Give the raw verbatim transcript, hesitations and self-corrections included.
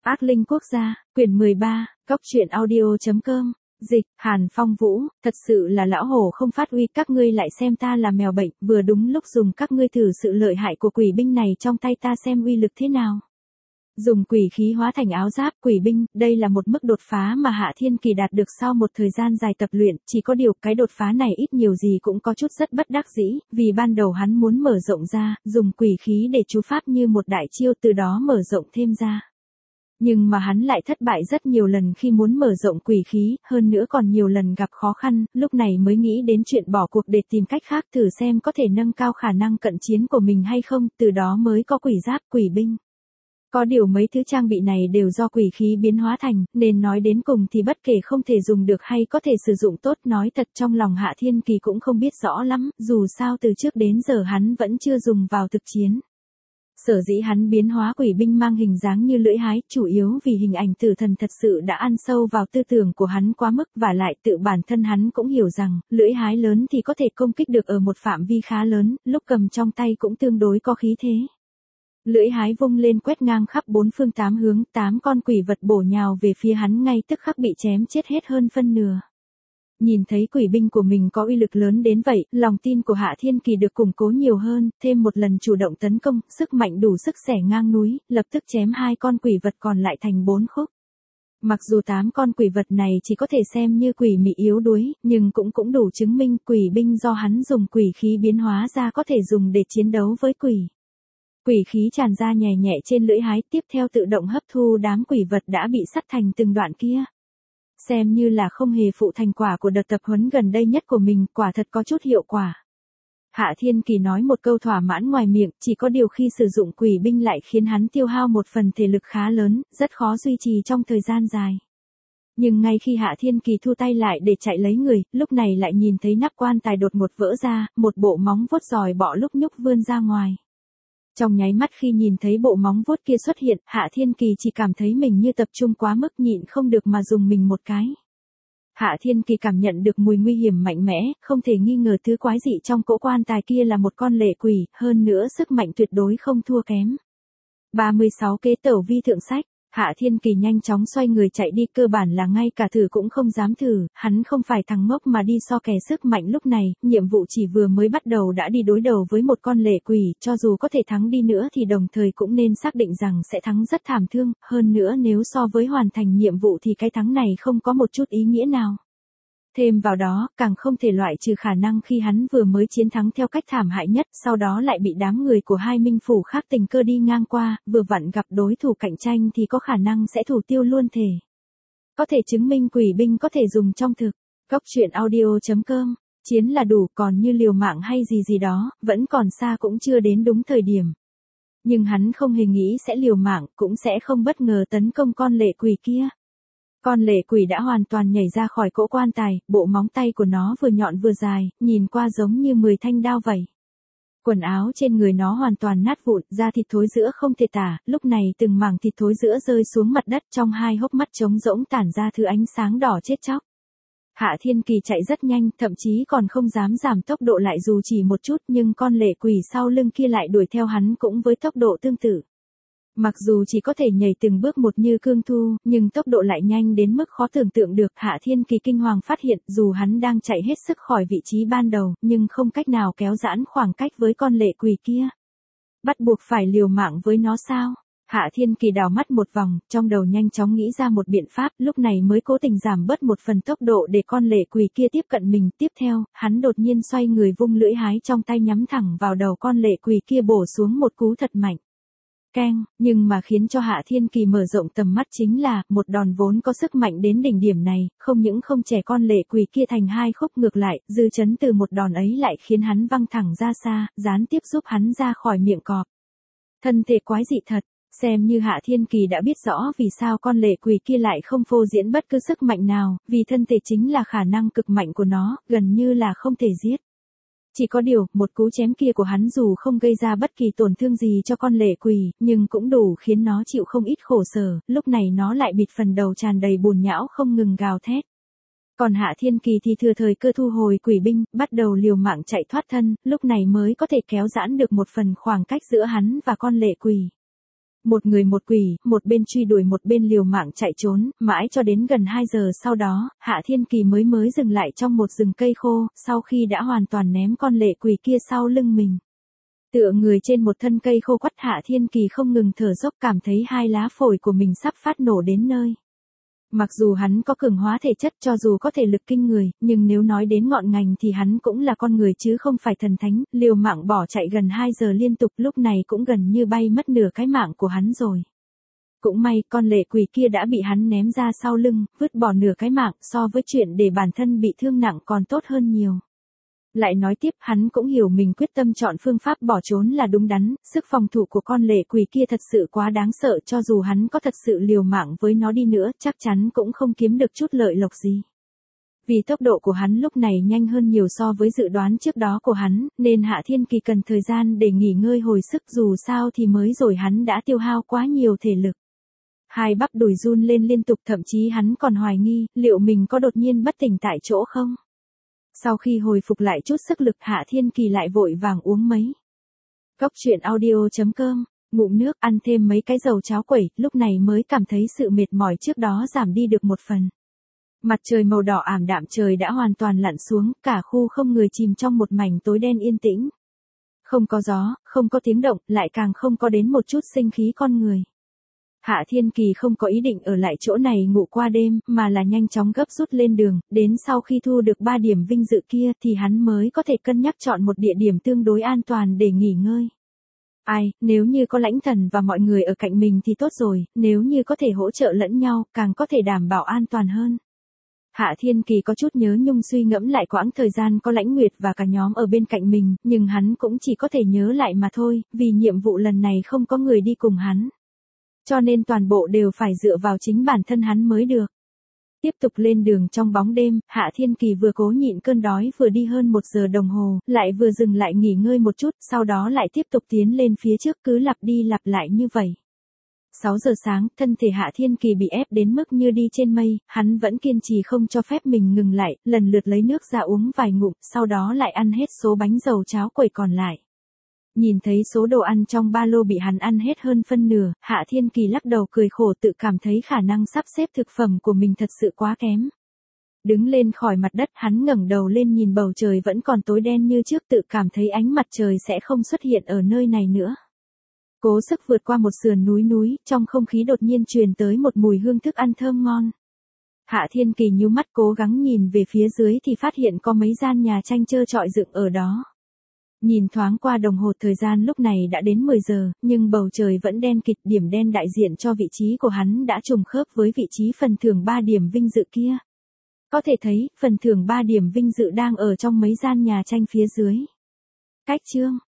Ác linh quốc gia, quyển mười ba, góc truyện audio.com, dịch, Hàn Phong Vũ, thật sự là lão hổ không phát uy, các ngươi lại xem ta là mèo bệnh, vừa đúng lúc dùng các ngươi thử sự lợi hại của quỷ binh này trong tay ta xem uy lực thế nào. Dùng quỷ khí hóa thành áo giáp quỷ binh, đây là một mức đột phá mà Hạ Thiên Kỳ đạt được sau một thời gian dài tập luyện, chỉ có điều cái đột phá này ít nhiều gì cũng có chút rất bất đắc dĩ, vì ban đầu hắn muốn mở rộng ra, dùng quỷ khí để chú pháp như một đại chiêu từ đó mở rộng thêm ra. Nhưng mà hắn lại thất bại rất nhiều lần khi muốn mở rộng quỷ khí, hơn nữa còn nhiều lần gặp khó khăn, lúc này mới nghĩ đến chuyện bỏ cuộc để tìm cách khác thử xem có thể nâng cao khả năng cận chiến của mình hay không, từ đó mới có quỷ giáp quỷ binh. Có điều mấy thứ trang bị này đều do quỷ khí biến hóa thành, nên nói đến cùng thì bất kể không thể dùng được hay có thể sử dụng tốt, nói thật trong lòng Hạ Thiên Kỳ cũng không biết rõ lắm, dù sao từ trước đến giờ hắn vẫn chưa dùng vào thực chiến. Sở dĩ hắn biến hóa quỷ binh mang hình dáng như lưỡi hái, chủ yếu vì hình ảnh tử thần thật sự đã ăn sâu vào tư tưởng của hắn quá mức, và lại tự bản thân hắn cũng hiểu rằng, lưỡi hái lớn thì có thể công kích được ở một phạm vi khá lớn, lúc cầm trong tay cũng tương đối có khí thế. Lưỡi hái vung lên quét ngang khắp bốn phương tám hướng, tám con quỷ vật bổ nhào về phía hắn ngay tức khắc bị chém chết hết hơn phân nửa. Nhìn thấy quỷ binh của mình có uy lực lớn đến vậy, lòng tin của Hạ Thiên Kỳ được củng cố nhiều hơn, thêm một lần chủ động tấn công, sức mạnh đủ sức xẻ ngang núi, lập tức chém hai con quỷ vật còn lại thành bốn khúc. Mặc dù tám con quỷ vật này chỉ có thể xem như quỷ mị yếu đuối, nhưng cũng cũng đủ chứng minh quỷ binh do hắn dùng quỷ khí biến hóa ra có thể dùng để chiến đấu với quỷ. Quỷ khí tràn ra nhẹ nhẹ trên lưỡi hái, tiếp theo tự động hấp thu đám quỷ vật đã bị sắt thành từng đoạn kia. Xem như là không hề phụ thành quả của đợt tập huấn gần đây nhất của mình, quả thật có chút hiệu quả. Hạ Thiên Kỳ nói một câu thỏa mãn ngoài miệng, chỉ có điều khi sử dụng quỷ binh lại khiến hắn tiêu hao một phần thể lực khá lớn, rất khó duy trì trong thời gian dài. Nhưng ngay khi Hạ Thiên Kỳ thu tay lại để chạy lấy người, lúc này lại nhìn thấy nắp quan tài đột ngột vỡ ra, một bộ móng vuốt giòi bọ lúc nhúc vươn ra ngoài. Trong nháy mắt khi nhìn thấy bộ móng vuốt kia xuất hiện, Hạ Thiên Kỳ chỉ cảm thấy mình như tập trung quá mức, nhịn không được mà dùng mình một cái. Hạ Thiên Kỳ cảm nhận được mùi nguy hiểm mạnh mẽ, không thể nghi ngờ thứ quái dị trong cỗ quan tài kia là một con lệ quỷ, hơn nữa sức mạnh tuyệt đối không thua kém. ba mươi sáu kế tẩu vi thượng sách. Hạ Thiên Kỳ nhanh chóng xoay người chạy đi, cơ bản là ngay cả thử cũng không dám thử, hắn không phải thằng ngốc mà đi so kè sức mạnh lúc này, nhiệm vụ chỉ vừa mới bắt đầu đã đi đối đầu với một con lệ quỷ, cho dù có thể thắng đi nữa thì đồng thời cũng nên xác định rằng sẽ thắng rất thảm thương, hơn nữa nếu so với hoàn thành nhiệm vụ thì cái thắng này không có một chút ý nghĩa nào. Thêm vào đó, càng không thể loại trừ khả năng khi hắn vừa mới chiến thắng theo cách thảm hại nhất, sau đó lại bị đám người của hai minh phủ khác tình cờ đi ngang qua, vừa vặn gặp đối thủ cạnh tranh thì có khả năng sẽ thủ tiêu luôn thể. Có thể chứng minh quỷ binh có thể dùng trong thực. Góc truyện audio.com, chiến là đủ, còn như liều mạng hay gì gì đó, vẫn còn xa, cũng chưa đến đúng thời điểm. Nhưng hắn không hề nghĩ sẽ liều mạng, cũng sẽ không bất ngờ tấn công con lệ quỷ kia. Con lệ quỷ đã hoàn toàn nhảy ra khỏi cỗ quan tài, bộ móng tay của nó vừa nhọn vừa dài, nhìn qua giống như mười thanh đao vậy. Quần áo trên người nó hoàn toàn nát vụn, da thịt thối rữa không thể tả, lúc này từng mảng thịt thối rữa rơi xuống mặt đất, trong hai hốc mắt trống rỗng tản ra thứ ánh sáng đỏ chết chóc. Hạ Thiên Kỳ chạy rất nhanh, thậm chí còn không dám giảm tốc độ lại dù chỉ một chút, nhưng con lệ quỷ sau lưng kia lại đuổi theo hắn cũng với tốc độ tương tự. Mặc dù chỉ có thể nhảy từng bước một như cương thu, nhưng tốc độ lại nhanh đến mức khó tưởng tượng được. Hạ Thiên Kỳ kinh hoàng phát hiện, dù hắn đang chạy hết sức khỏi vị trí ban đầu, nhưng không cách nào kéo giãn khoảng cách với con lệ quỷ kia. Bắt buộc phải liều mạng với nó sao? Hạ Thiên Kỳ đảo mắt một vòng, trong đầu nhanh chóng nghĩ ra một biện pháp, lúc này mới cố tình giảm bớt một phần tốc độ để con lệ quỷ kia tiếp cận mình. Tiếp theo, hắn đột nhiên xoay người vung lưỡi hái trong tay nhắm thẳng vào đầu con lệ quỷ kia, bổ xuống một cú thật mạnh. Keng, nhưng mà khiến cho Hạ Thiên Kỳ mở rộng tầm mắt chính là, một đòn vốn có sức mạnh đến đỉnh điểm này, không những không trẻ con lệ quỷ kia thành hai khúc, ngược lại, dư chấn từ một đòn ấy lại khiến hắn văng thẳng ra xa, gián tiếp giúp hắn ra khỏi miệng cọp. Thân thể quái dị thật, xem như Hạ Thiên Kỳ đã biết rõ vì sao con lệ quỷ kia lại không phô diễn bất cứ sức mạnh nào, vì thân thể chính là khả năng cực mạnh của nó, gần như là không thể giết. Chỉ có điều, một cú chém kia của hắn dù không gây ra bất kỳ tổn thương gì cho con lệ quỷ, nhưng cũng đủ khiến nó chịu không ít khổ sở, lúc này nó lại bịt phần đầu tràn đầy bùn nhão không ngừng gào thét. Còn Hạ Thiên Kỳ thì thừa thời cơ thu hồi quỷ binh, bắt đầu liều mạng chạy thoát thân, lúc này mới có thể kéo giãn được một phần khoảng cách giữa hắn và con lệ quỷ. Một người một quỷ, một bên truy đuổi một bên liều mạng chạy trốn, mãi cho đến gần hai giờ sau đó, Hạ Thiên Kỳ mới mới dừng lại trong một rừng cây khô, sau khi đã hoàn toàn ném con lệ quỷ kia sau lưng mình. Tựa người trên một thân cây khô quắt, Hạ Thiên Kỳ không ngừng thở dốc, cảm thấy hai lá phổi của mình sắp phát nổ đến nơi. Mặc dù hắn có cường hóa thể chất, cho dù có thể lực kinh người, nhưng nếu nói đến ngọn ngành thì hắn cũng là con người chứ không phải thần thánh, liều mạng bỏ chạy gần hai giờ liên tục, lúc này cũng gần như bay mất nửa cái mạng của hắn rồi. Cũng may, con lệ quỷ kia đã bị hắn ném ra sau lưng, vứt bỏ nửa cái mạng, so với chuyện để bản thân bị thương nặng còn tốt hơn nhiều. Lại nói tiếp, hắn cũng hiểu mình quyết tâm chọn phương pháp bỏ trốn là đúng đắn, sức phòng thủ của con lệ quỷ kia thật sự quá đáng sợ, cho dù hắn có thật sự liều mạng với nó đi nữa, chắc chắn cũng không kiếm được chút lợi lộc gì. Vì tốc độ của hắn lúc này nhanh hơn nhiều so với dự đoán trước đó của hắn, nên Hạ Thiên Kỳ cần thời gian để nghỉ ngơi hồi sức, dù sao thì mới rồi hắn đã tiêu hao quá nhiều thể lực. Hai bắp đùi run lên liên tục, thậm chí hắn còn hoài nghi, liệu mình có đột nhiên bất tỉnh tại chỗ không? Sau khi hồi phục lại chút sức lực, Hạ Thiên Kỳ lại vội vàng uống mấy cốc truyện audio chấm com, ngụm nước, ăn thêm mấy cái dầu cháo quẩy, lúc này mới cảm thấy sự mệt mỏi trước đó giảm đi được một phần. Mặt trời màu đỏ ảm đạm, trời đã hoàn toàn lặn xuống, cả khu không người chìm trong một mảnh tối đen yên tĩnh. Không có gió, không có tiếng động, lại càng không có đến một chút sinh khí con người. Hạ Thiên Kỳ không có ý định ở lại chỗ này ngủ qua đêm, mà là nhanh chóng gấp rút lên đường, đến sau khi thu được ba điểm vinh dự kia thì hắn mới có thể cân nhắc chọn một địa điểm tương đối an toàn để nghỉ ngơi. Ai, nếu như có Lãnh Thần và mọi người ở cạnh mình thì tốt rồi, nếu như có thể hỗ trợ lẫn nhau, càng có thể đảm bảo an toàn hơn. Hạ Thiên Kỳ có chút nhớ nhung suy ngẫm lại quãng thời gian có Lãnh Nguyệt và cả nhóm ở bên cạnh mình, nhưng hắn cũng chỉ có thể nhớ lại mà thôi, vì nhiệm vụ lần này không có người đi cùng hắn. Cho nên toàn bộ đều phải dựa vào chính bản thân hắn mới được. Tiếp tục lên đường trong bóng đêm, Hạ Thiên Kỳ vừa cố nhịn cơn đói vừa đi hơn một giờ đồng hồ, lại vừa dừng lại nghỉ ngơi một chút, sau đó lại tiếp tục tiến lên phía trước, cứ lặp đi lặp lại như vậy. sáu giờ sáng, thân thể Hạ Thiên Kỳ bị ép đến mức như đi trên mây, hắn vẫn kiên trì không cho phép mình ngừng lại, lần lượt lấy nước ra uống vài ngụm, sau đó lại ăn hết số bánh dầu cháo quẩy còn lại. Nhìn thấy số đồ ăn trong ba lô bị hắn ăn hết hơn phân nửa, Hạ Thiên Kỳ lắc đầu cười khổ, tự cảm thấy khả năng sắp xếp thực phẩm của mình thật sự quá kém. Đứng lên khỏi mặt đất, hắn ngẩng đầu lên nhìn bầu trời vẫn còn tối đen như trước, tự cảm thấy ánh mặt trời sẽ không xuất hiện ở nơi này nữa. Cố sức vượt qua một sườn núi núi, trong không khí đột nhiên truyền tới một mùi hương thức ăn thơm ngon. Hạ Thiên Kỳ nhíu mắt cố gắng nhìn về phía dưới thì phát hiện có mấy gian nhà tranh trơ trọi dựng ở đó. Nhìn thoáng qua đồng hồ, thời gian lúc này đã đến mười giờ, nhưng bầu trời vẫn đen kịt, điểm đen đại diện cho vị trí của hắn đã trùng khớp với vị trí phần thưởng ba điểm vinh dự kia. Có thể thấy, phần thưởng ba điểm vinh dự đang ở trong mấy gian nhà tranh phía dưới. Cách chương